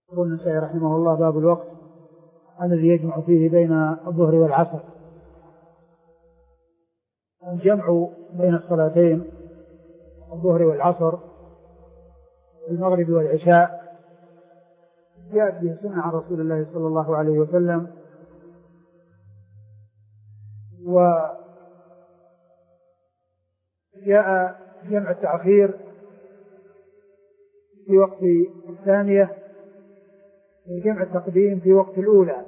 يقول النسائي رحمه الله: باب الوقت الذي يجمع فيه بين الظهر والعصر. الجمع بين الصلاتين الظهر والعصر المغرب والعشاء جاءت به سنة عن رسول الله صلى الله عليه وسلم، وجاء جمع التأخير في وقت الثانية وجمع التقديم في وقت الأولى،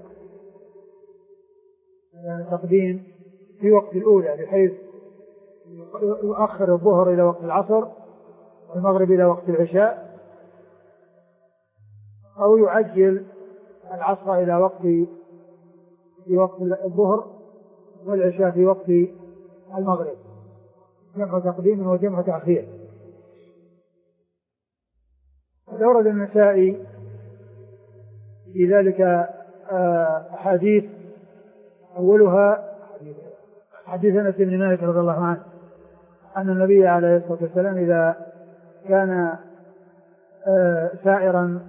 يعني التقديم في وقت الأولى بحيث يؤخر الظهر إلى وقت العصر والمغرب إلى وقت العشاء، أو يعجل العصر إلى في وقت الظهر والعشاء في وقت المغرب، جمع تقديم وجمع تأخير. أورد النسائي في ذلك أحاديث، أولها حديث أنس بن مالك رضي الله عنه أن النبي عليه الصلاة والسلام إذا كان سائرا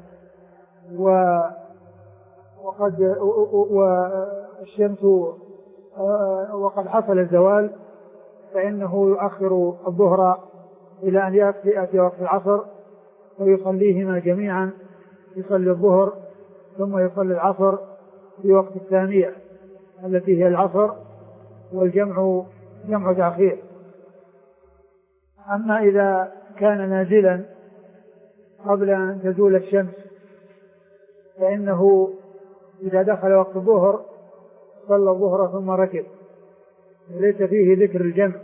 والشمس وقد حصل الزوال فإنه يؤخر الظهر إلى أن يأتي وقت العصر ويصليهما جميعا، يصلي الظهر ثم يصلي العصر في وقت الثانية التي هي العصر، والجمع جمع تأخير. أما إذا كان نازلا قبل أن تزول الشمس فإنه إذا دخل وقت الظهر صلى الظهر ثم ركب، وليس فيه ذكر الجمع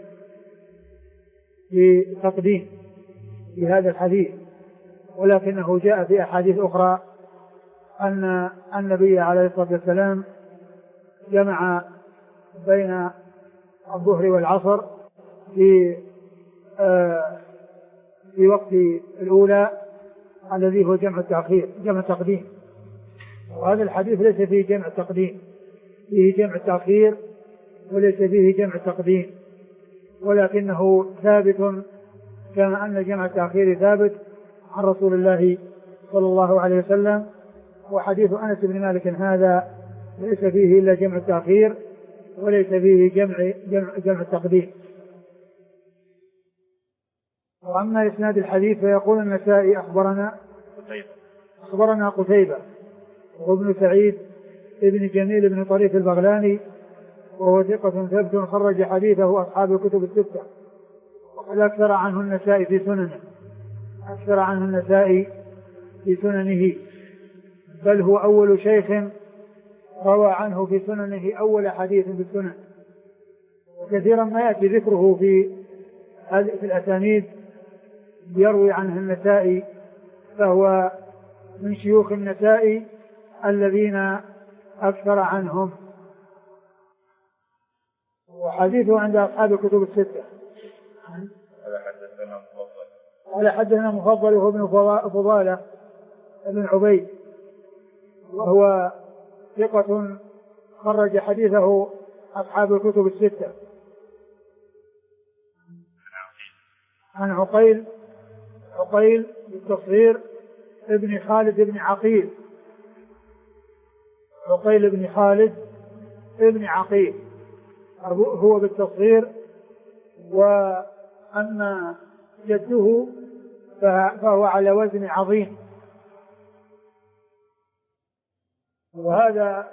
في تقديم في هذا الحديث، ولكنه جاء في أحاديث أخرى أن النبي عليه الصلاة والسلام جمع بين الظهر والعصر في وقت الأولى الذي هو جمع التأخير جمع التقديم، وهذا الحديث ليس فيه جمع التقديم، فيه جمع التأخير وليس فيه جمع التقديم، ولكنه ثابت كما أن جمع التأخير ثابت عن رسول الله صلى الله عليه وسلم. وحديث أنس بن مالك هذا ليس فيه إلا جمع التأخير وليس فيه جمع التقديم. وأما إسناد الحديث فيقول النسائي: أخبرنا قتيبة وابن سعيد ابن جميل بن طريف البغلاني وهو ثقة ثبت خرج حديثه أصحاب الكتب الستة، وقد أكثر عنه النسائي في سننه، بل هو أول شيخ روى عنه في سننه أول حديث في السنن. وكثيرا ما يأتي ذكره في الأسانيد يروي عنه النسائي، فهو من شيوخ النسائي الذين أكثر عنهم، وحديثه عند أصحاب الكتب الستة. قال حدثنا مفضل وهو ابن فضالة ابن عبيد وهو ثقة خرج حديثه أصحاب الكتب الستة. عن عقيل بالتصغير ابن خالد ابن عقيل، عقيل بن خالد ابن عقيل هو بالتصغير، وأما جده فهو على وزن عظيم. وهذا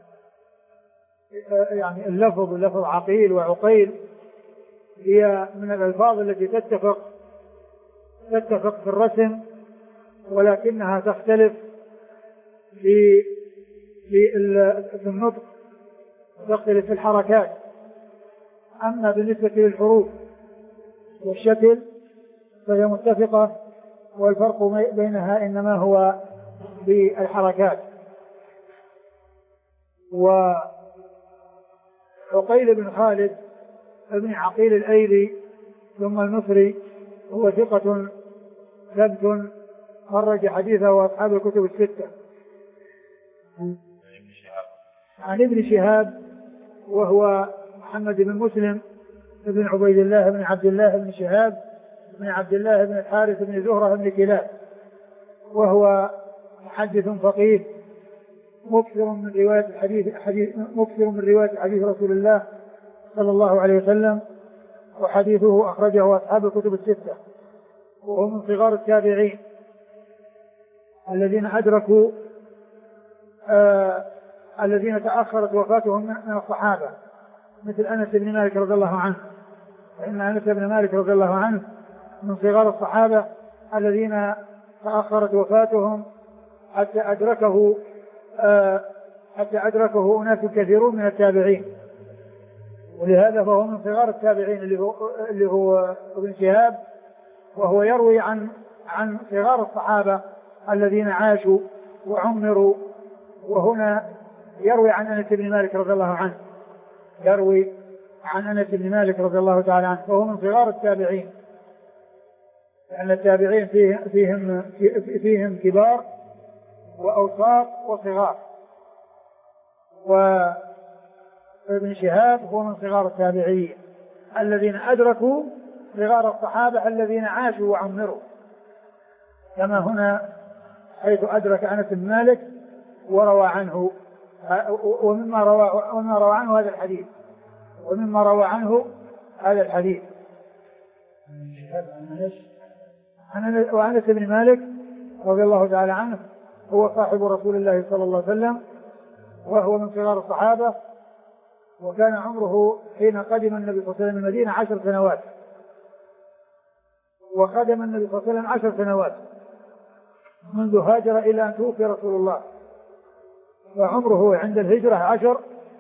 يعني اللفظ عقيل وعقيل هي من الألفاظ التي تتفق في الرسم، ولكنها تختلف في النطق، تختلف في الحركات. أما بالنسبة للحروف والشكل فهي متفقة، والفرق بينها إنما هو بالحركات. وعقيل بن خالد ابن عقيل الأيلي ثم المصري هو ثقة ثبت خرج حديثه أصحاب الكتب الستة. عن ابن شهاب وهو محمد بن مسلم ابن عبيد الله بن عبد الله بن شهاب بن عبد الله بن الحارث بن زهرة بن كلاب، وهو محدث فقيه مكثر من رواية حديث رسول الله صلى الله عليه وسلم، وحديثه أخرجه أصحاب الكتب الستة، وهو من صغار التابعين الذين أدركوا الذين تأخرت وفاتهم من الصحابة، مثل أنس بن مالك رضي الله عنه، فإن أنس بن مالك رضي الله عنه من صغار الصحابة الذين تأخرت وفاتهم حتى أدركه أناس كثيرون من التابعين، ولهذا فهو من صغار التابعين اللي هو ابن شهاب، وهو يروي عن صغار الصحابة الذين عاشوا وعمروا. وهنا يروي عن أنس بن مالك رضي الله عنه، يروي عن أنس بن مالك رضي الله تعالى عنه، وهو من صغار التابعين، لأن التابعين فيهم كبار وأوساط وصغار، وابن شهاب هو من صغار التابعين الذين أدركوا صغار الصحابة الذين عاشوا وعمروا، كما هنا حيث أدرك أنس بن مالك وروى عنه، ومما روى عنه هذا الحديث وأنس بن مالك رضي الله تعالى عنه هو صاحب رسول الله صلى الله عليه وسلم، وهو من صغار الصحابة، وكان عمره حين قدم النبي صلى الله عليه وسلم المدينة 10 سنوات، وقدم النبي صلى الله عليه وسلم 10 سنوات منذ هاجر إلى أن توفي رسول الله، وعمره عند الهجرة 10،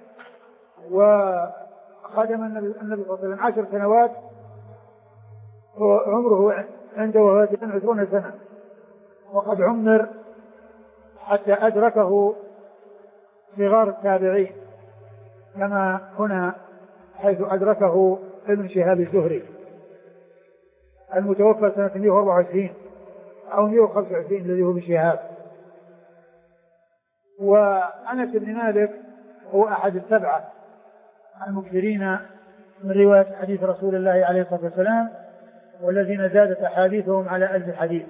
وخدم النبي صلى الله عليه وسلم 10 سنوات، وعمره عند وفاته 20 سنة، وقد عمر حتى أدركه صغار التابعين، كما هنا حيث أدركه ابن شهاب الزهري المتوفى سنة 124 أو 125 الذي هو ابن شهاب. وأنس بن مالك هو أحد السبعة المكثرين من رواية حديث رسول الله عليه الصلاة والسلام، والذين زادت أحاديثهم على 1000 حديث.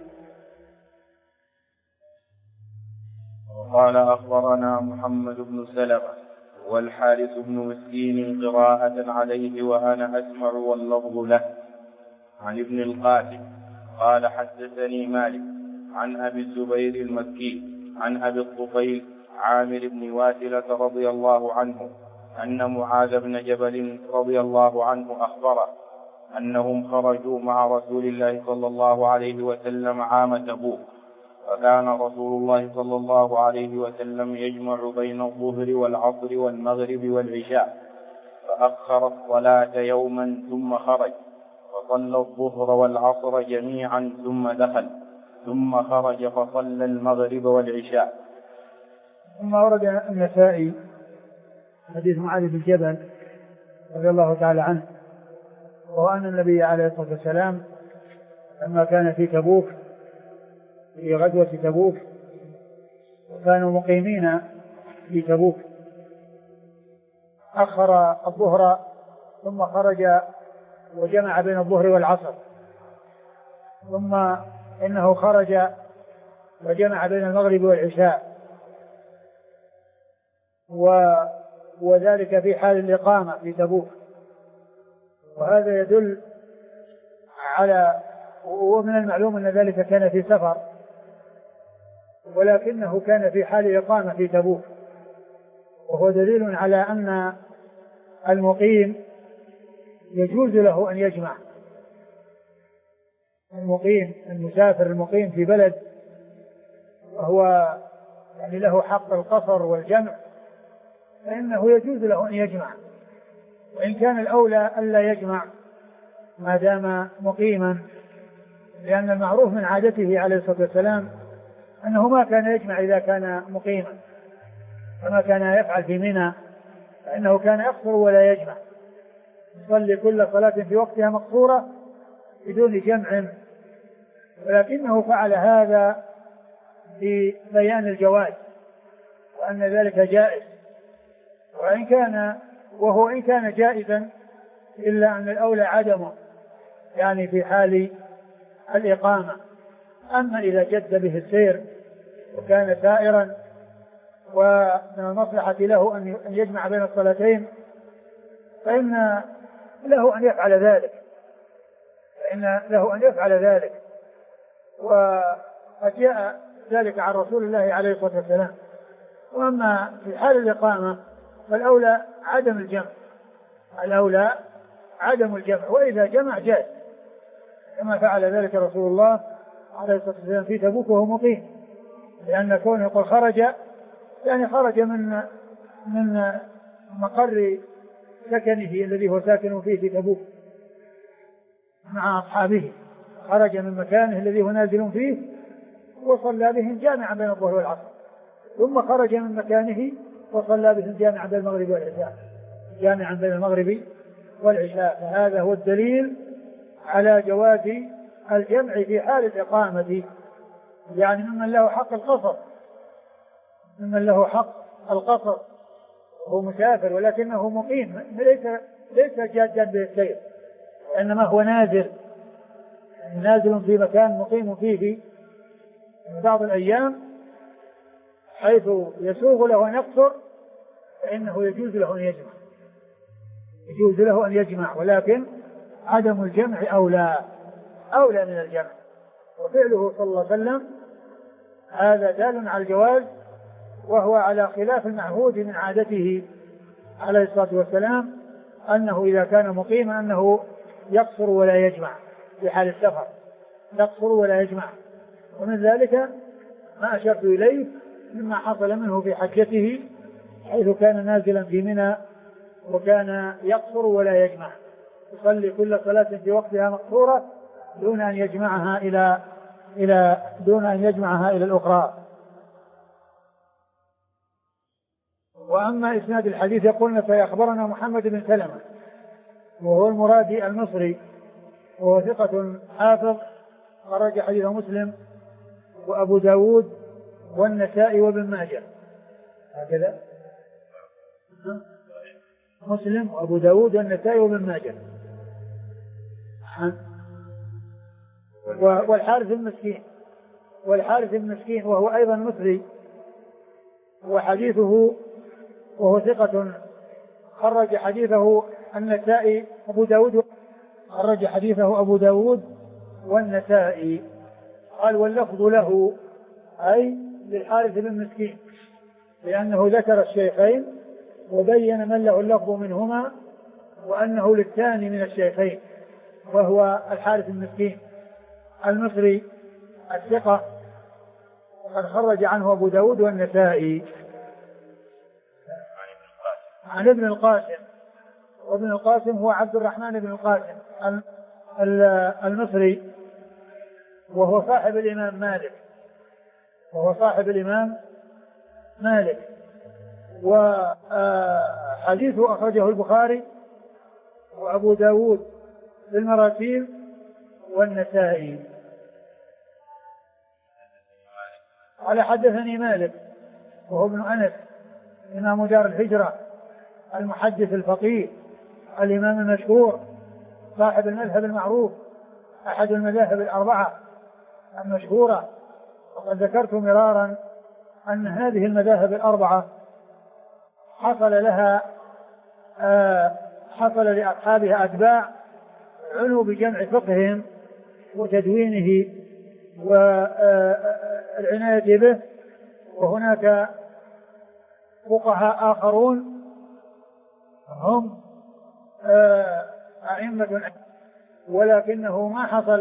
قال أخبرنا محمد بن سلمة والحارث بن مسكين قراءة عليه وأنا أسمع واللفظ له، عن ابن القاسم قال حدثني مالك عن أبي الزبير المكي عن أبي الطفيل عامر بن واسلة رضي الله عنه أن معاذ بن جبل رضي الله عنه أخبره أنهم خرجوا مع رسول الله صلى الله عليه وسلم عام تبوك، فكان رسول الله صلى الله عليه وسلم يجمع بين الظهر والعصر والمغرب والعشاء، فأخر الصلاة يوما ثم خرج فصلى الظهر والعصر جميعا ثم دخل ثم خرج فصلى المغرب والعشاء. ثم ورد النسائي حديث معاذ بن جبل رضي الله تعالى عنه، وأن النبي عليه الصلاة والسلام لما كان في تبوك في غزوة تبوك وكانوا مقيمين في تبوك أخر الظهر ثم خرج وجمع بين الظهر والعصر، ثم إنه خرج وجمع بين المغرب والعشاء، وذلك في حال الإقامة في تبوك. وهذا يدل على، ومن المعلوم أن ذلك كان في سفر، ولكنه كان في حال إقامة في تبوك، وهو دليل على أن المقيم يجوز له أن يجمع. المسافر المقيم في بلد وهو يعني له حق القصر والجمع، فإنه يجوز له أن يجمع، وإن كان الأولى ألا يجمع ما دام مقيما، لأن المعروف من عادته عليه الصلاة والسلام أنه ما كان يجمع إذا كان مقيما، كما كان يفعل في منى، فإنه كان يقصر ولا يجمع، يصلي كل صلاة في وقتها مقصورة بدون جمع، ولكنه فعل هذا ببيان الجواز وأن ذلك جائز، وإن كان جائزا إلا أن الأولى عدمه، يعني في حال الإقامة. أما إذا جد به السير وكان سائرا ومن المصلحة له أن يجمع بين الصلاتين فإن له أن يفعل ذلك وقد جاء ذلك عن رسول الله عليه الصلاة والسلام. وأما في حال الإقامة فالأولى عدم الجمع وإذا جمع جاز كما فعل ذلك رسول الله عليه الصلاة والسلام في تبوك وهو مقيم، لأن كونه يقول خرج يعني خرج من مقر سكنه الذي هو ساكن فيه في تبوك مع أصحابه، خرج من مكانه الذي هو نازل فيه وصلى بهم جامعا بين الظهر والعصر، ثم خرج من مكانه وصلى بهم جامعا بين المغرب والعشاء. فهذا هو الدليل على جواز الجمع في حال الإقامة، يعني ممن له حق القصر هو مسافر ولكنه مقيم ليس جادا بالسير، إنما هو نازل في مكان مقيم فيه في بعض الأيام حيث يسوغ له أن يقصر، فإنه يجوز له أن يجمع، ولكن عدم الجمع أولى من الجمع. وفعله صلى الله عليه وسلم هذا دال على الجواز، وهو على خلاف المعهود من عادته عليه الصلاة والسلام، أنه إذا كان مقيما أنه يقصر ولا يجمع في حال السفر، ومن ذلك ما أشرت إليه مما حصل منه في حجته حيث كان نازلا في منى وكان يقصر ولا يجمع، يصلي كل صلاة في وقتها مقصورة دون أن يجمعها إلى الأخرى. وأما إسناد الحديث يقولون فأخبرنا محمد بن سلمة وهو المرادي المصري وهو ثقة حافظ، خرج حديث مسلم وأبو داود والنسائي وابن ماجه، هكذا مسلم وأبو داود والنسائي وابن ماجه. والحارث المسكين وهو أيضا مصري وحديثه وهو ثقة، خرج حديثه النسائي أبو داود والنسائي. قال واللفظ له أي للحارث بن مسكين، لأنه ذكر الشيخين وبين من له اللفظ منهما وأنه للثاني من الشيخين وهو الحارث المسكين المصري الثقة، وقد خرج عنه أبو داود والنسائي. عن ابن القاسم، وابن القاسم هو عبد الرحمن بن القاسم المصري وهو صاحب الإمام مالك، وحديثه أخرجه البخاري وأبو داود في المراسيل والنسائي. قال حدثني مالك وهو ابن أنس إمام دار الهجرة المحدث الفقيه الإمام المشهور صاحب المذهب المعروف أحد المذاهب الأربعة المشهورة. وقد ذكرت مرارا أن هذه المذاهب الأربعة حصل لأصحابها أتباع عنوا بجمع فقههم وتدوينه والعناية به، وهناك فقهاء آخرون هم أئمة، ولكنه ما حصل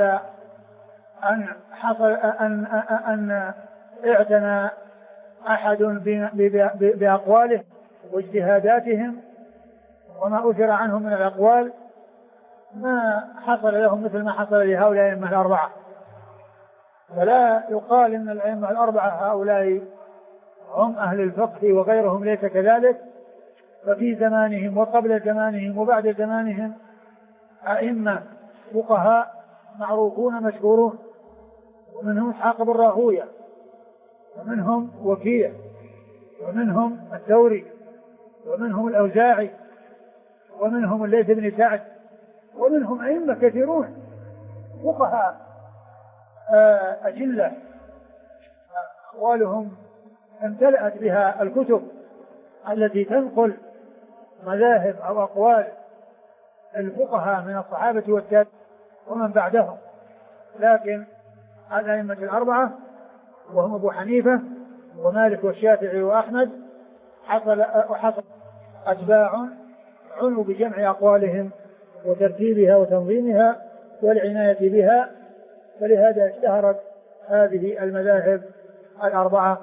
أن اعتنى أحد بأقواله واجتهاداتهم، وما أثر عنهم من الأقوال ما حصل لهم مثل ما حصل لهؤلاء الأئمة الأربعة. فلا يقال إن الأئمة الأربعة هؤلاء هم أهل الفقه وغيرهم ليس كذلك، ففي زمانهم وقبل زمانهم وبعد زمانهم أئمة فقهاء معروفون مشهورون، ومنهم إسحاق بن راهويه، ومنهم وكيع، ومنهم الثوري، ومنهم الأوزاعي، ومنهم الليث بن سعد، ومنهم أئمة كثيرون فقهاء أجلة أقوالهم امتلأت بها الكتب التي تنقل مذاهب أو أقوال الفقهاء من الصحابة والتابعين ومن بعدهم، لكن الأئمة الأربعة وهم أبو حنيفة ومالك والشافعي وأحمد حصل أتباع عنوا بجمع أقوالهم وترتيبها وتنظيمها والعناية بها، فلهذا اشتهرت هذه المذاهب الأربعة.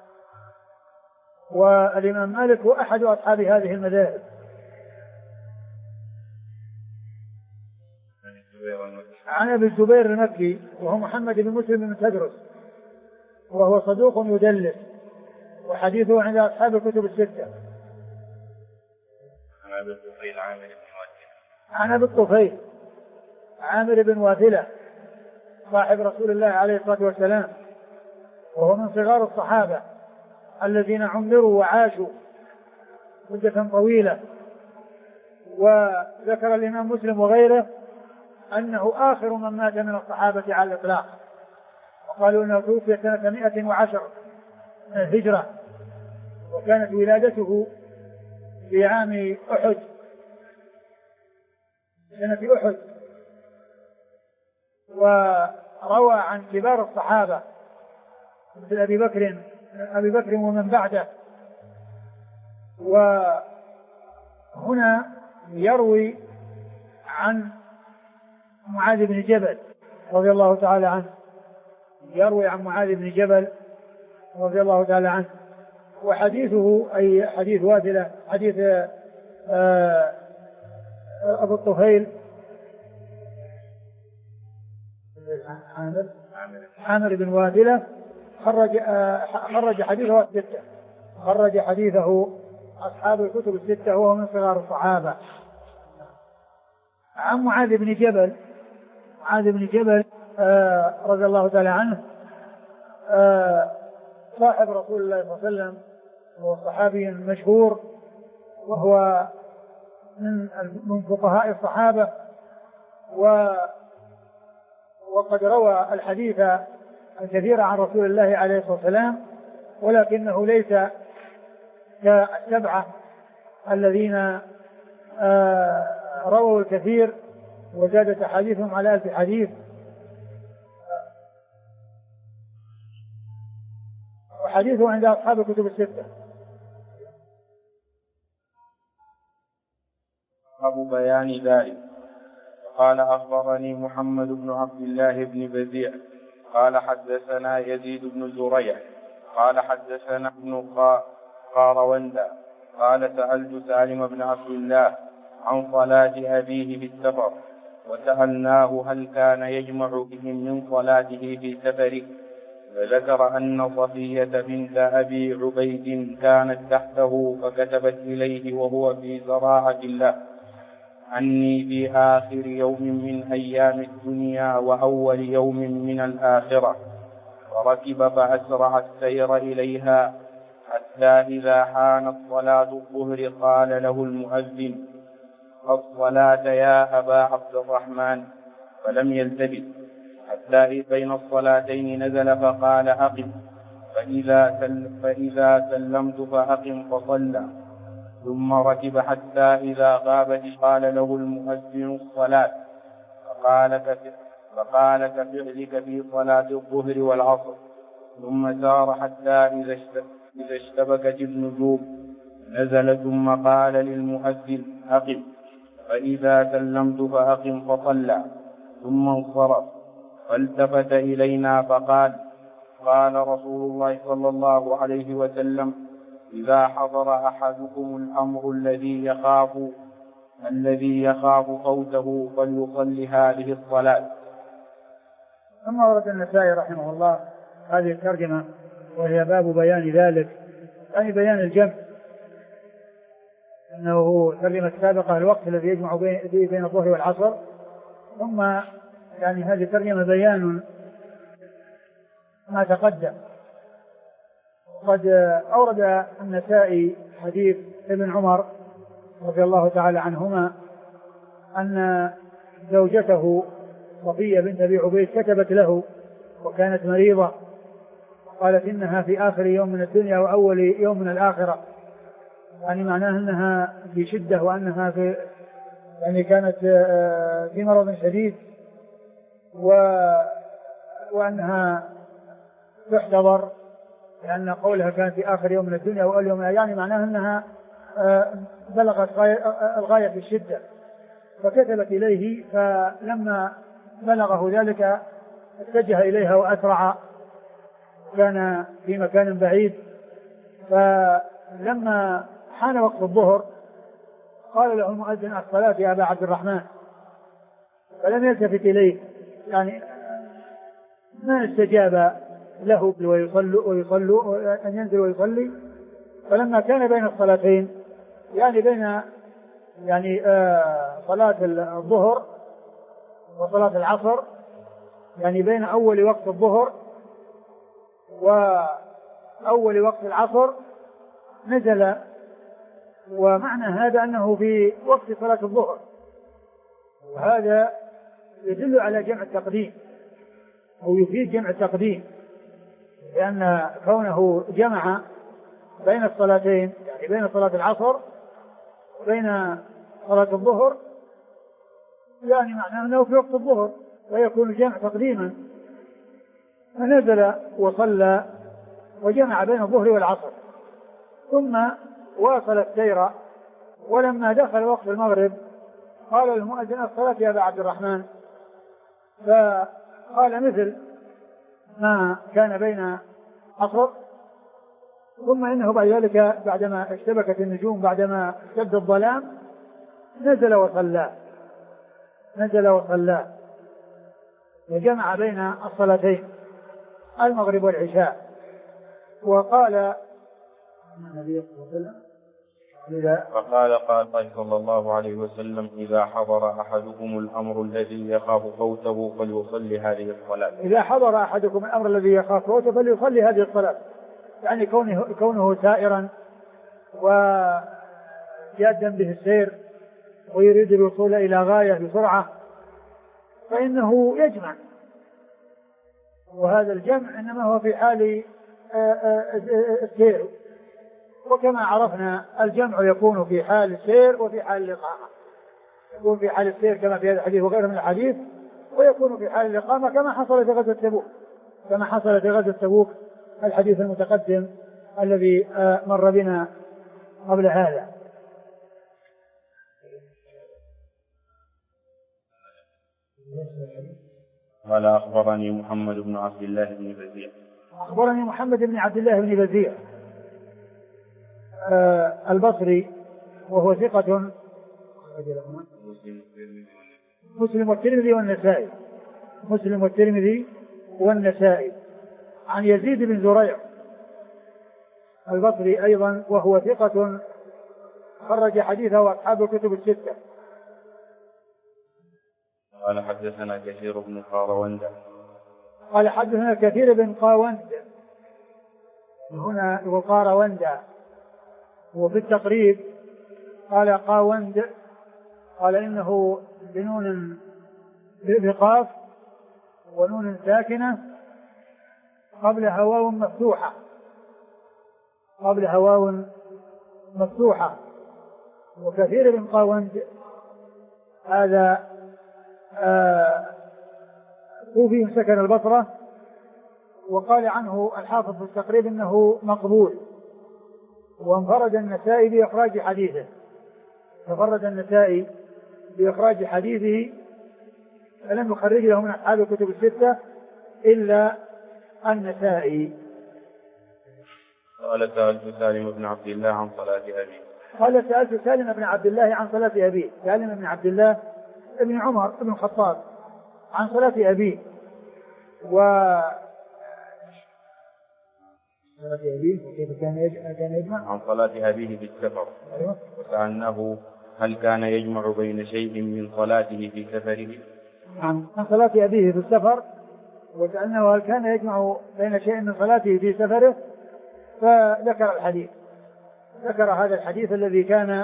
والإمام مالك هو أحد أصحاب هذه المذاهب. عن أبي الزبير المكي وهو محمد بن مسلم بن تدرس وهو صدوق يدلس وحديثه عند أصحاب الكتب الستة. عن أبي الطفيل عامر بن واثلة صاحب رسول الله عليه الصلاة والسلام، وهو من صغار الصحابة الذين عمروا وعاشوا مدة طويلة. وذكر الإمام مسلم وغيره أنه آخر من مات من الصحابة على الإطلاق، وقالوا أنه توفي سنة 110 من الهجرة، وكانت ولادته في عام أحد سنة أحد. وروى عن كبار الصحابة مثل أبي بكر ومن بعده. وهنا يروي عن معاذ بن جبل رضي الله تعالى عنه، يروي عن معاذ بن جبل رضي الله تعالى عنه. وحديثه أي حديث واثلة حديث أبو الطفيل عامر بن واثلة خرج حديثه الستة، خرج حديثه أصحاب الكتب الستة وهو من صغار الصحابة. عن معاذ بن جبل رضي الله تعالى عنه صاحب رسول الله صلى الله عليه وسلم، هو صحابي مشهور وهو من فقهاء الصحابة، وقد روى الحديث الكثير عن رسول الله عليه الصلاة والسلام، ولكنه ليس كالسبعة الذين رووا الكثير وزادت حديثهم على 1000 حديث. وحديثه عند أصحاب الكتب الستة. أبو بيان ذلك. قال أخبرني محمد بن عبد الله بن بزيع قال حدثنا يزيد بن زريع قال حدثنا ابن قاروندا قال سألت سالم بن عبد الله عن صلاة أبيه في السفر، وسألناه هل كان يجمع بهم من صلاته في سفره، فذكر أن صفية بنت أبي عبيد كانت تحته فكتبت إليه وهو في زراعة الله عني في آخر يوم من أيام الدنيا وأول يوم من الآخرة، فركب فأسرع السير إليها حتى إذا حانت صلاة الظهر قال له المؤذن الصلاة يا أبا عبد الرحمن، فلم يلتفت حتى بين الصلاتين نزل فقال أقم، فإذا سلمت فأقم فصلى، ثم ركب حتى إذا غابت قال له المؤذن الصلاة، فقال كفعلك في صلاة الظهر والعصر، ثم سار حتى إذا اشتبكت النجوم نزل ثم قال للمؤذن أقم، فإذا سلمت فأقم فصلى، ثم انصرف فالتفت إلينا فقال قال رسول الله صلى الله عليه وسلم إذا حضر أحدكم الأمر الذي يخاف فوته فليصل هذه الصلاة. ثم ورد النسائي رحمه الله هذه الترجمة وهي باب بيان ذلك، أي بيان الجمع، أنه ترجمة سابقة الوقت الذي يجمع بين الظهر والعصر، ثم يعني هذه الترجمة بيان ما تقدم. قد أورد النسائي حديث ابن عمر رضي الله تعالى عنهما أن زوجته صفية بنت أبي عبيد كتبت له وكانت مريضة، قالت إنها في آخر يوم من الدنيا وأول يوم من الآخرة، يعني معناه أنها في شدة، وأنها يعني كانت في مرض شديد، وأنها تحتضر، لأن قولها كان في آخر يوم من الدنيا وأول يوم من الآخرة، يعني معناه أنها بلغت الغاية في الشدة. فكتبت إليه، فلما بلغه ذلك اتجه إليها وأسرع، كان في مكان بعيد. فلما حان وقت الظهر قال له المؤذن الصلاة يا أبا عبد الرحمن، فلم يلتفت إليه، يعني ما استجاب له ويصلوا أن ينزل ويصلي. فلما كان بين الصلاتين، يعني بين صلاة الظهر وصلاة العصر، يعني بين أول وقت الظهر وأول وقت العصر، نزل. ومعنى هذا أنه في وقت صلاة الظهر، وهذا يدل على جمع التقديم أو يفيد جمع التقديم، لأن كونه جمع بين الصلاتين، يعني بين صلاة العصر وبين صلاة الظهر، يعني معناه أنه في وقت الظهر ويكون الجمع تقديما. فنزل وصلى وجمع بين الظهر والعصر، ثم واصل السير. ولما دخل وقت المغرب قال المؤذن الصلاة يا أبا عبد الرحمن، فقال مثل ما كان بين عصر. ثم إنه بعد ذلك بعدما اشتبكت النجوم، بعدما اشتد الظلام، نزل وصلى وجمع بين الصلاتين المغرب والعشاء. وقال النبي صلى الله عليه وسلم فقال صلى الله عليه وسلم إذا حضر أحدكم الأمر الذي يخاف فوته فليصلي هذه الصلاة. إذا حضر أحدكم الأمر الذي يخاف فوته فليصلي هذه الصلاة، يعني كونه سائرا وجادا به السير ويريد الوصول إلى غاية بسرعة، فإنه يجمع. وهذا الجمع إنما هو في حال السير، وكما عرفنا الجمع يكون في حال السير وفي حال الإقامة. يكون في حال السير كما في هذا الحديث وغيره من الحديث، ويكون في حال الإقامة كما حصل في غزوة تبوك، الحديث المتقدم الذي مر بنا قبل هذا. قال أخبرني محمد بن عبد الله بن بزيع. أخبرني محمد بن عبد الله بن بزيع البصري، وهو ثقة، مسلم والترمذي والنسائي. عن يزيد بن زريع البصري أيضا، وهو ثقة، خرج حديثه أصحاب الكتب الستة. قال حدثنا كثير بن قاروند. قال حدثنا كثير بن قاروند، هنا وقاروند، وفي التقريب قال قاوند، قال إنه بنون بقاف ونون ساكنة قبلها واو مفتوحة. وكثير بن قاوند هذا كوفي سكن البصرة، وقال عنه الحافظ في التقريب إنه مقبول. وانفرد النسائي بإخراج حديثه، فلم يخرج له من أصحاب الكتب الستة إلا النسائي. قال سألت سالم بن عبد الله عن صلاة أبيه. سالم بن عبد الله عن صلاة أبيه، سالم بن عبد الله ابن عمر ابن الخطاب، عن صلاة أبيه. كيف كان يجمع؟ عن صلاة أبيه في السفر. وسألناه هل كان يجمع بين شيء من صلاته في سفره؟ عن صلاة أبيه في السفر، وسألناه هل كان يجمع بين شيء من صلاته في سفره، ذكر هذا الحديث الذي كان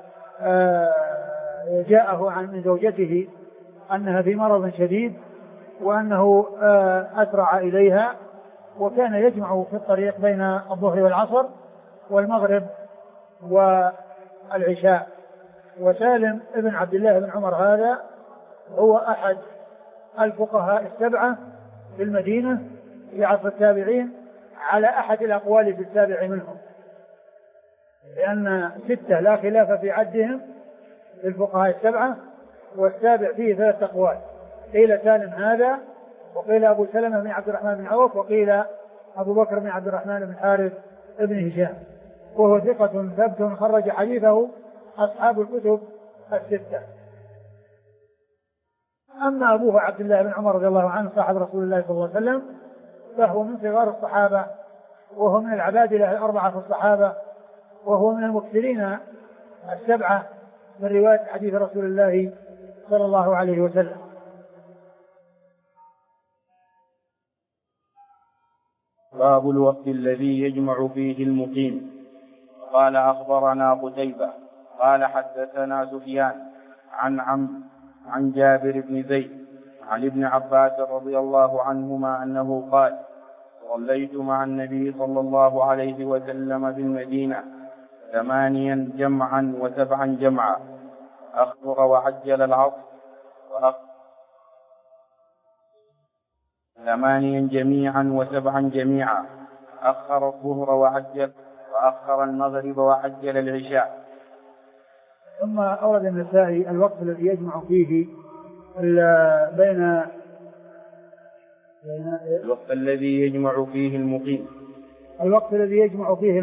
جاءه عن زوجته أنها في مرض شديد، وأنه أسرع إليها، وكان يجمع في الطريق بين الظهر والعصر والمغرب والعشاء. وسالم ابن عبد الله بن عمر هذا هو أحد الفقهاء السبعة في المدينة في عصر التابعين، على أحد الأقوال في السابع منهم، لأن 6 لا خلاف في عدهم في الفقهاء السبعة، والسابع فيه 3 أقوال، قيل سالم هذا، وقيل أبو سلمة بن عبد الرحمن بن عوف، وقيل أبو بكر بن عبد الرحمن بن حارث بن هشام، وهو ثقة ثبت خرج حديثه أصحاب الكتب 6. أما أبوه عبد الله بن عمر رضي الله عنه صاحب رسول الله صلى الله عليه وسلم، فهو من صغار الصحابة، وهو من العبادلة 4 في الصحابة، وهو من المكثرين 7 من رواية حديث رسول الله صلى الله عليه وسلم. باب الوقت الذي يجمع فيه المقيم. قال أخبرنا قتيبة قال حدثنا سفيان عن جابر بن زيد عن ابن عباس رضي الله عنهما أنه قال: صليت مع النبي صلى الله عليه وسلم بالمدينة 8 جمعا و7 جمعا، أخر وعجل العصر 8 جميعا و7 جميعا، أخر الظهر وعجل، وأخر المغرب وعجل العشاء. ثم أورد النسائي الوقت الذي يجمع فيه الوقت الذي يجمع فيه المقيم. الوقت الذي يجمع فيه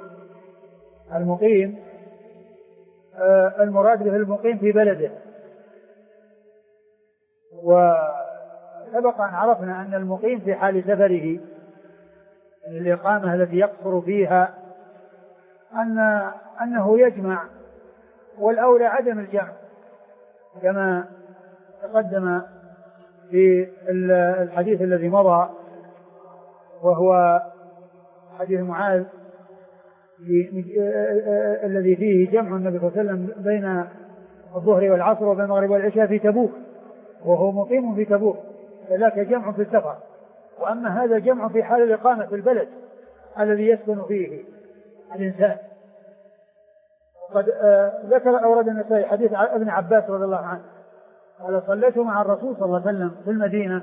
المقيم المراد به المقيم في بلده. وسبق أن عرفنا أن المقيم في حال سفره الإقامة التي يقصر فيها أنه يجمع، والأولى عدم الجمع كما تقدم في الحديث الذي مضى، وهو حديث معاذ الذي فيه جمع النبي صلى الله عليه وسلم بين الظهر والعصر وبين المغرب والعشاء في تبوك، وهو مقيم في تبوك، فذاك جمع في السفر. وأما هذا جمع في حال الإقامة في البلد الذي يسكن فيه الإنسان. قد ذكر أورد النسائي حديث ابن عباس رضي الله عنه قال: صليت مع الرسول صلى الله عليه وسلم في المدينة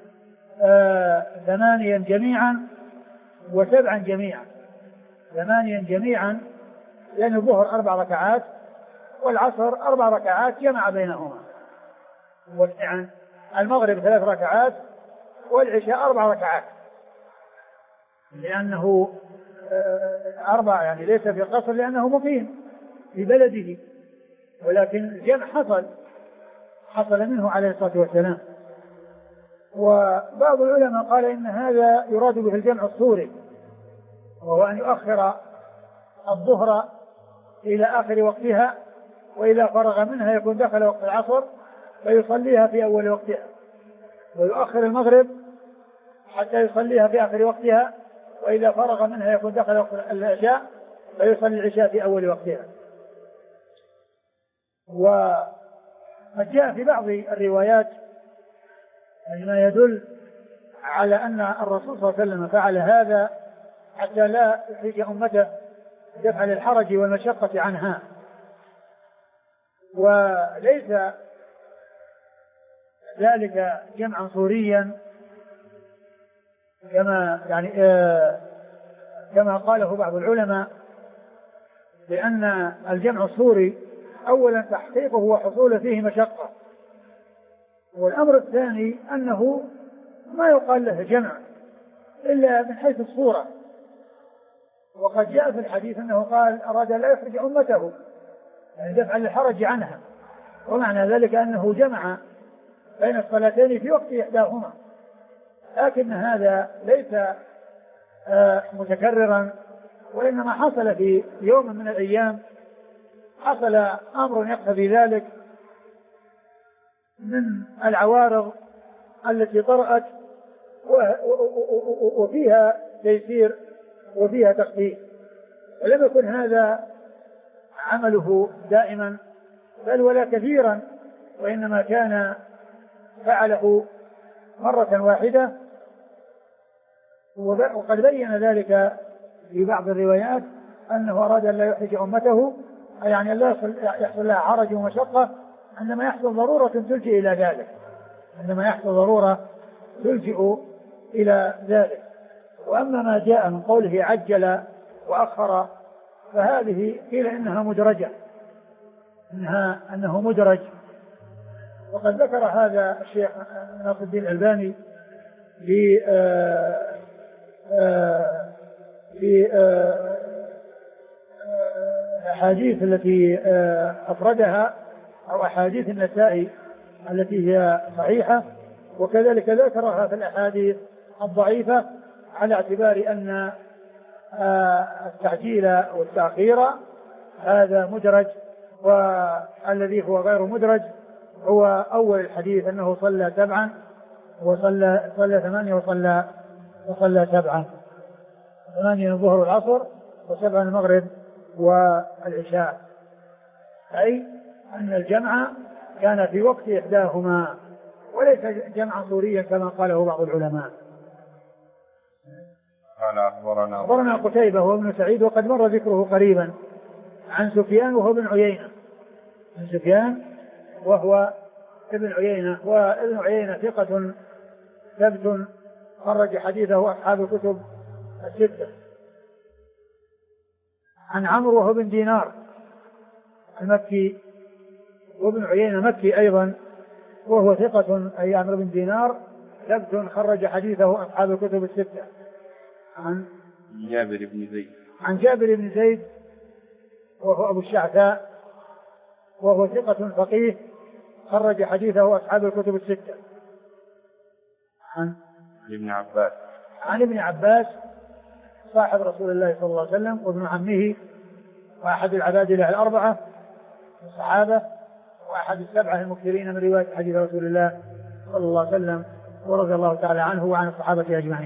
8 جميعا و7 جميعا. 8 جميعا لأن الظهر 4 ركعات والعصر 4 ركعات جمع بينهما، والعن المغرب 3 ركعات والعشاء 4 ركعات، لأنه 4 يعني ليس في قصر لأنه مقيم في بلده، ولكن الجمع حصل منه عليه الصلاة والسلام. وبعض العلماء قال إن هذا يراد به الجمع الصوري، وهو أن يؤخر الظهر إلى آخر وقتها، وإذا فرغ منها يكون دخل وقت العصر فيصليها في أول وقتها، ويؤخر المغرب حتى يصليها في آخر وقتها، وإذا فرغ منها يكون دخل وقت العشاء فيصلي العشاء في أول وقتها. وقد جاء في بعض الروايات ما يدل على أن الرسول صلى الله عليه وسلم فعل هذا حتى لا يحرج أمته دفع للحرج والمشقة عنها، وليس ذلك جمعا صوريا كما قاله بعض العلماء، لأن الجمع الصوري أولا تحقيقه وحصوله فيه مشقة، والأمر الثاني أنه ما يقال له جمع إلا من حيث الصورة. وقد جاء في الحديث أنه قال أراد لا يخرج أمته يعني دفعا للحرج عنها، ومعنى ذلك أنه جمع بين الصلاتين في وقت إحداهما، لكن هذا ليس متكررا، وإنما حصل في يوم من الأيام حصل أمر يقتضي ذلك من العوارض التي طرأت وفيها تيسير وفيها تخفيف، ولم يكن هذا عمله دائما بل ولا كثيرا، وإنما كان فعله مرة واحدة. وقد بين ذلك في بعض الروايات أنه أراد أن لا يحرج أمته، يعني لا يحصل لها حرج ومشقة عندما يحصل ضرورة تلجئ إلى ذلك، عندما يحصل ضرورة تلجئ إلى ذلك. وأما ما جاء من قوله عجل وأخر فهذه قيل إنها مدرجة، أنه مدرج. وقد ذكر هذا الشيخ ناصر الدين الألباني في الأحاديث التي أفردها أو أحاديث النسائي التي هي صحيحة، وكذلك ذكرها في الأحاديث الضعيفة على اعتبار أن التعجيل والتأخير هذا مدرج، والذي هو غير مدرج هو أول الحديث أنه صلى 7 صلى 8 وصلى 7، 8 الظهر والعصر و7 المغرب والعشاء، أي أن الجمع كان في وقت إحداهما وليس جمعا صوريا كما قاله بعض العلماء. قال أخبرنا قتيبة وابن سعيد وقد مر ذكره قريبا عن سفيان وهو ابن عيينة، عن سفيان وهو ابن عيينة، وابن عيينة ثقة ثبت خرج حديثه أصحاب الكتب الستة. عن عمرو وهو ابن دينار المكي، وابن عيينة مكي أيضا وهو ثقة، أي عمرو بن دينار ثبت خرج حديثه أصحاب الكتب الستة. عن جابر بن زيد وهو أبو الشعثاء وهو ثقة فقيه خرج حديثه أصحاب الكتب الستة. عن ابن عباس صاحب رسول الله صلى الله عليه وسلم وابن عمه وأحد العبادلة الأربعة الصحابة وأحد السبعة المكثرين من رواية حديث رسول الله صلى الله عليه وسلم، ورضي الله تعالى عنه وعن الصحابة أجمعين.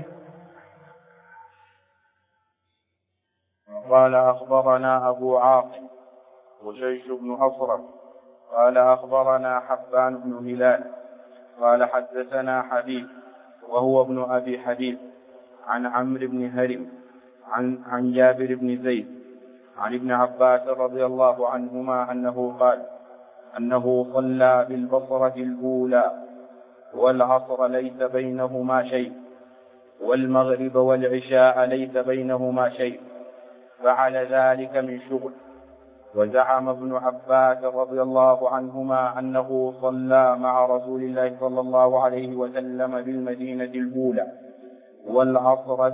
قال أخبرنا أبو عاصم وشيش بن أصرم قال أخبرنا حبان بن هلال قال حدثنا حبيب وهو ابن أبي حبيب عن عمرو بن هرم عن جابر بن زيد عن ابن عباس رضي الله عنهما أنه قال أنه صلى بالبصرة الأولى والعصر ليس بينهما شيء والمغرب والعشاء ليس بينهما شيء، فعل ذلك من شغل. وزعم ابن عباس رضي الله عنهما أنه صلى مع رسول الله صلى الله عليه وسلم بالمدينة الأولى والعصر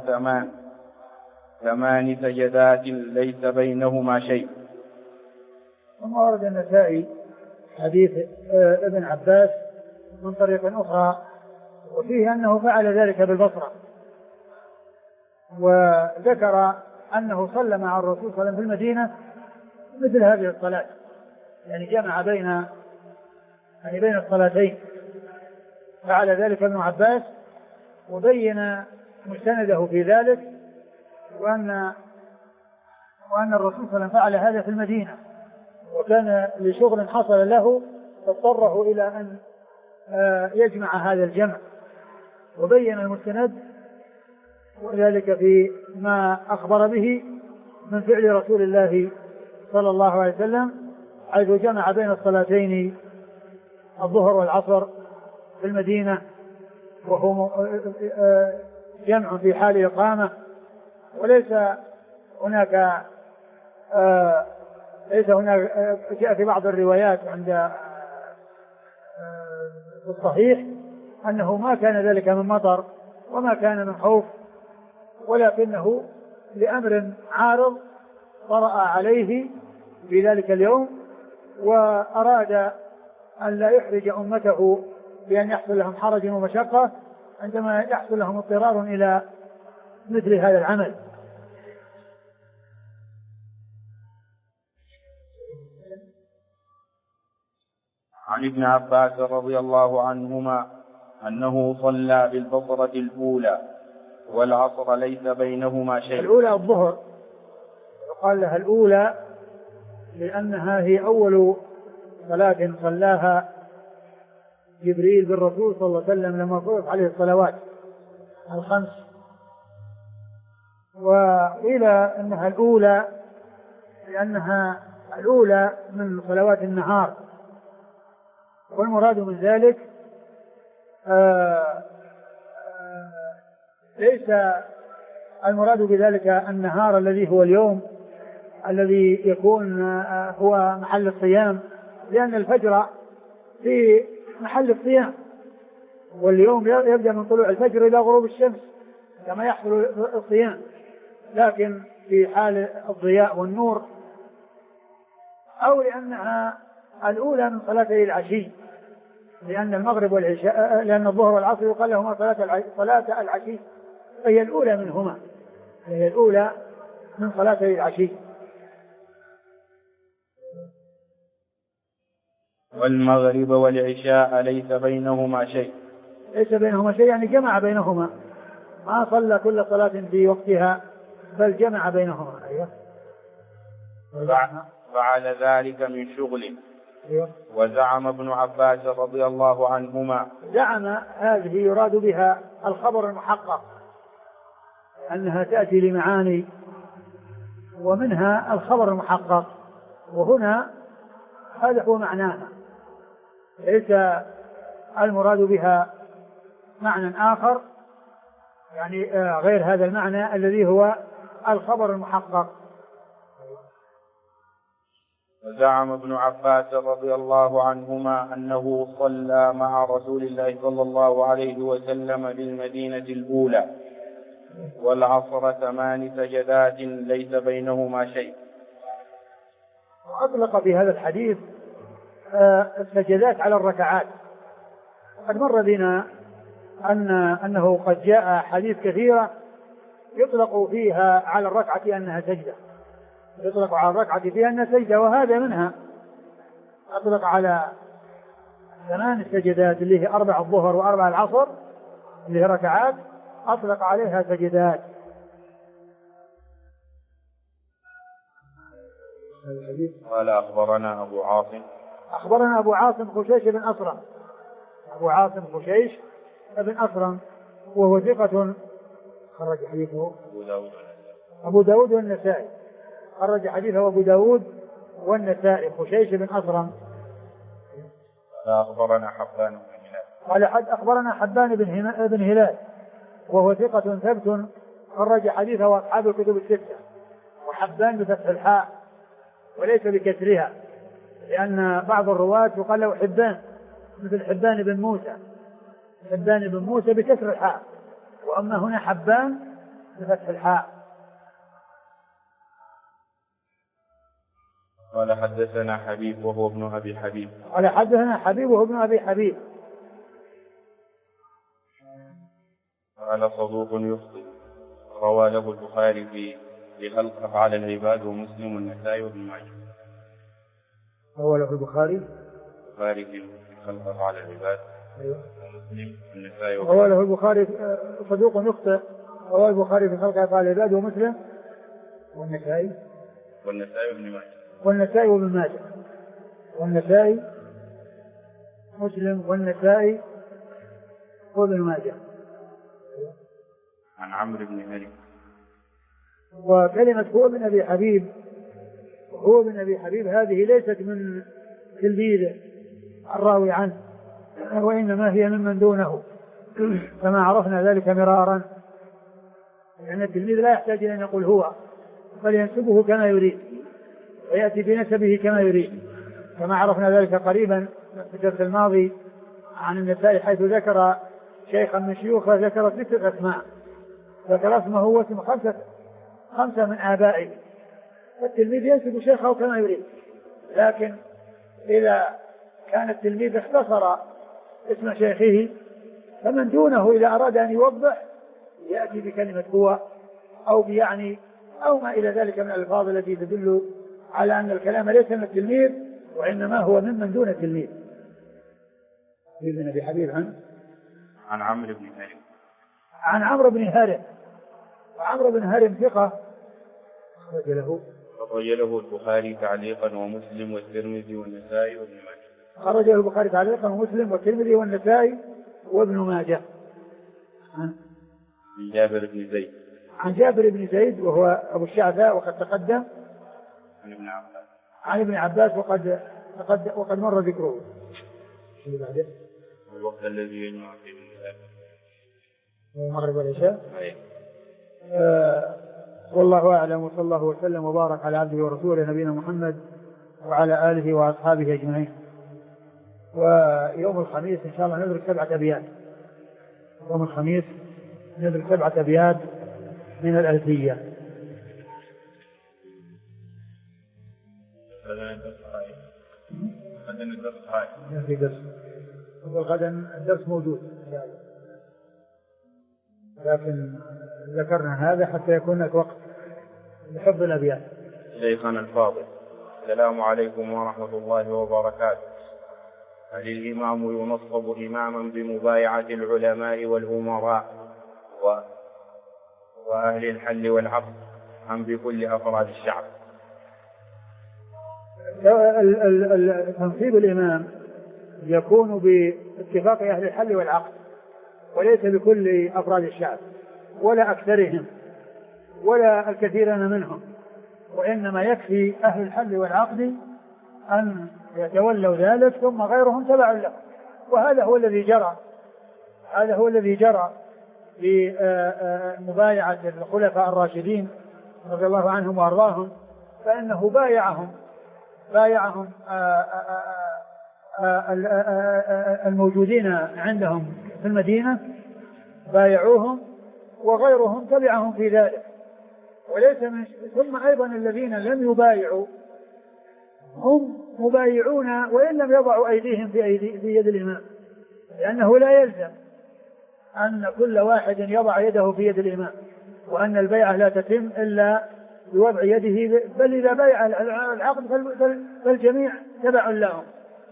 8 سجدات ليس بينهما شيء. ثم ورد النسائي حديث ابن عباس من طريق أخرى وفيه أنه فعل ذلك بالبصرة، وذكر أنه صلى مع الرسول صلى الله عليه وسلم في المدينة مثل هذه الصلاة، يعني جمع بين الصلاتين، فعل ذلك ابن عباس وبين مستنده في ذلك، وأن الرسول صلى الله عليه وسلم فعل هذا في المدينة وكان لشغل حصل له فاضطره إلى أن يجمع هذا الجمع، وبين المستند وذلك في ما أخبر به من فعل رسول الله صلى الله عليه وسلم حيث جمع بين الصلاتين الظهر والعصر في المدينة، وهو جمع في حال إقامة، وليس هناك جاء في بعض الروايات عند الصحيح أنه ما كان ذلك من مطر وما كان من خوف، ولكنه لأمر عارض طرأ عليه في ذلك اليوم، وأراد أن لا يحرج أمته بأن يحصل لهم حرج ومشقة عندما يحصل لهم اضطرار إلى مثل هذا العمل. عن ابن عباس رضي الله عنهما أنه صلى بالبصرة الأولى والعصر ليس بينهما شيء. الأولى الظهر، يقال لها الأولى لأنها هي أول صلاة صلاها جبريل بالرسول صلى الله عليه وسلم لما فرض عليه الصلوات الخمس. وقيل إنها الأولى لأنها الأولى من صلوات النهار، والمراد من ذلك ليس المراد بذلك النهار الذي هو اليوم الذي يكون هو محل الصيام، لأن الفجر في محل الصيام، واليوم يبدأ من طلوع الفجر إلى غروب الشمس كما يحصل الصيام، لكن في حال الضياء والنور، أو لأنها الأولى من صلاتي العشي، لأن المغرب والعشاء لأن الظهر والعصر يقال لهما صلاة العشي، فهي الأولى منهما، هي الأولى من صلاتي العشي. والمغرب والعشاء ليس بينهما شيء. ليس بينهما شيء يعني جمع بينهما، ما صلى كل صلاة في وقتها بل جمع بينهما. أيوة. فعل ذلك من شغل. أيوة. وزعم ابن عباس رضي الله عنهما، زعم هذه يراد بها الخبر المحقق أنها تأتي لمعاني ومنها الخبر المحقق، وهنا هذا هو معناها، ليس المراد بها معنى آخر يعني غير هذا المعنى الذي هو الخبر المحقق. وزعم ابن عباس رضي الله عنهما أنه صلى مع رسول الله صلى الله عليه وسلم بالمدينة الأولى والعصر 8 سجدات ليس بينهما شيء. وأطلق في هذا الحديث السجدات على الركعات. قد مر بنا أنه قد جاء حديث كثيرة يطلق فيها على الركعة أنها سجدة، يطلق على الركعة فيها أنها سجدة، وهذا منها. أطلق على 8 سجدات اللي هي 4 الظهر و4 العصر اللي هي ركعات، أطلق عليها سجدات. قال أخبرنا أبو عاصم. أخبرنا أبو عاصم خشيش بن أصرم، أبو عاصم خشيش بن أصرم وهو ثقة خرج حديثه أبو داود والنسائي، خرج حديثه أبو داود والنسائي. خشيش بن أصرم. أخبرنا حبان بن هلال. قال أخبرنا حبان بن هلال وهو ثقة ثبت خرج حديثه أصحاب الكتب الستة. وحبان بفتح الحاء وليس بكسرها، لأن بعض الرواة يقال له حبان مثل حبان بن موسى، حبان بن موسى بكسر الحاء، وأما هنا حبان بفتح الحاء. قال حدثنا حبيب وهو ابن أبي حبيب. قال حدثنا حبيب وهو ابن أبي حبيب. قال صدوق يخطئ، روى له البخاري في خلق أفعال العباد ومسلم والنسائي وابن ماجه. روى له البخاري في خلق أفعال العباد. أيوة. ومسلم والنسائي. روى له البخاري صدوق يخطئ، روى البخاري في خلق أفعال العباد ومسلم والنسائي وابن ماجه. والنسائي وابن ماجه. والنسائي مسلم والنسائي وابن ماجه. عن عمرو بن هري. وكلمة هو بن أبي حبيب، هو بن أبي حبيب هذه ليست من تلميذه الراوي عنه، وإنما هي ممن دونه، كما عرفنا ذلك مرارا، لأن التلميذ لا يحتاج أن يقول هو، بل ينسبه كما يريد ويأتي بنسبه كما يريد، كما عرفنا ذلك قريبا في الدرس الماضي عن النسائي حيث ذكر شيخا من شيوخه ذكر 6 أسماء، ذكر اسمه واسم 5 من آبائه، فالتلميذ ينسب شيخه كما يريد. لكن إذا كان التلميذ اختصر اسم شيخه فمن دونه إذا أراد أن يوضح يأتي بكلمة هو أو بيعني أو ما إلى ذلك من الألفاظ التي تدل على أن الكلام ليس من التلميذ وإنما هو ممن دون التلميذ. ابن أبي حبيب عن عمرو بن هرم. عن عمرو بن هرم. وعمرو بن هرم ثقة أخرج له البخاري تعليقا ومسلم والترمذي والنسائي وابن ماجه. خرجه البخاري تعليقا ومسلم والترمذي والنسائي وابن ماجه. عن جابر بن زيد. عن جابر بن زيد وهو أبو الشعثاء وقد تقدم. عن ابن عباس. عن ابن عباس وقد مر ذكره. الوقت الذي يجمع فيه النساء المغرب والعشاء. والله أعلم، وصلى الله وسلم وبارك على عبده ورسوله نبينا محمد وعلى آله وأصحابه أجمعين. ويوم الخميس إن شاء الله ندرك 7 أبيات. يوم الخميس ندرك 7 أبيات من الألفية. غدا الدرس موجود لكن ذكرنا هذا حتى يكون لك وقت لحفظ الأبيات. شيخنا الفاضل، السلام عليكم ورحمة الله وبركاته. هل الإمام ينصب إماما بمبايعة العلماء والأمراء وأهل الحل والعقد أم بكل أفراد الشعب؟ تنصيب الإمام يكون باتفاق أهل الحل والعقد وليس بكل أفراد الشعب ولا أكثرهم ولا الكثيرين منهم، وإنما يكفي أهل الحل والعقد أن يتولوا ذلك ثم غيرهم تبع له. وهذا هو الذي جرى بمبايعة الخلفاء الراشدين رضي الله عنهم وأرضاهم، فإنه بايعهم الموجودين عندهم في المدينة، بايعوهم وغيرهم تبعهم في ذلك. ثم أيضا الذين لم يبايعوا هم مبايعون وإن لم يضعوا أيديهم في يد الإمام، لأنه لا يلزم أن كل واحد يضع يده في يد الإمام، وأن البيعة لا تتم إلا بوضع يده، بل إذا بايع العقد فالجميع تبع لهم،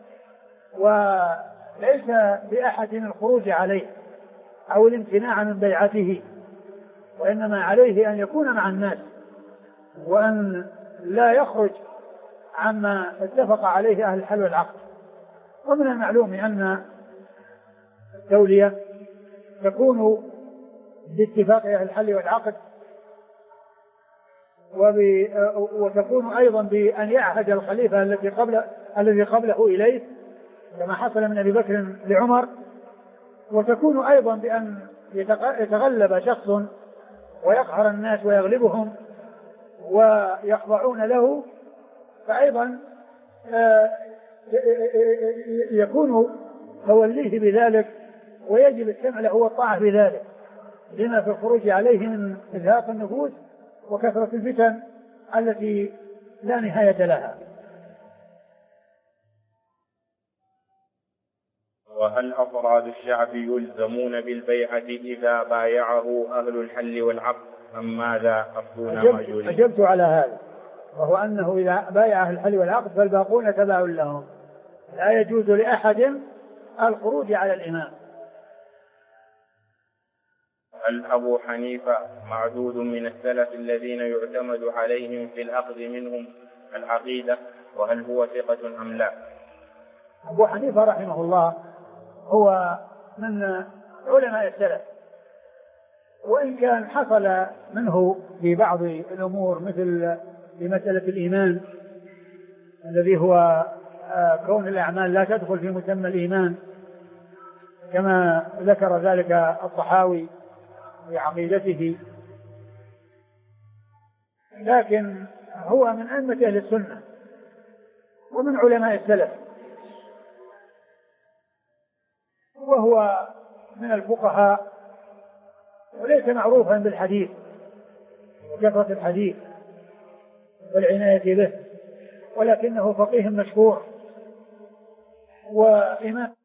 وليس بأحد الخروج عليه أو الامتناع من بيعته، وإنما عليه أن يكون مع الناس وأن لا يخرج عما اتفق عليه أهل الحل والعقد. ومن المعلوم أن التولية تكون باتفاق أهل الحل والعقد، وتكون أيضا بأن يعهد الخليفة الذي قبله إليه كما حصل من أبي بكر لعمر، وتكون أيضا بأن يتغلب شخص ويقهر الناس ويغلبهم ويخضعون له، فأيضا يكون توليه بذلك ويجب السمع له والطاعة بذلك، لما في الخروج عليه من إزهاق النفوس وكثرة الفتن التي لا نهاية لها. وهل أفراد الشعب يلزمون بالبيعة إذا بايعه أهل الحل والعقد أم ماذا؟ أجبت على هذا، وهو أنه إذا بايع أهل الحل والعقد فالباقون تبع لهم، لا يجوز لأحد الخروج على الإمام. هل أبو حنيفة معدود من السلف الذين يعتمد عليهم في الأخذ منهم العقيدة، وهل هو ثقة أم لا؟ أبو حنيفة رحمه الله هو من علماء السلف، وإن كان حصل منه في بعض الأمور مثل بمسألة الإيمان الذي هو كون الأعمال لا تدخل في مسمى الإيمان، كما ذكر ذلك الطحاوي في عقيدته، لكن هو من أئمة أهل السنة ومن علماء السلف، وهو من الفقهاء، وليس معروفا بالحديث وكثرة الحديث والعناية به، ولكنه فقيه مشهور وإمام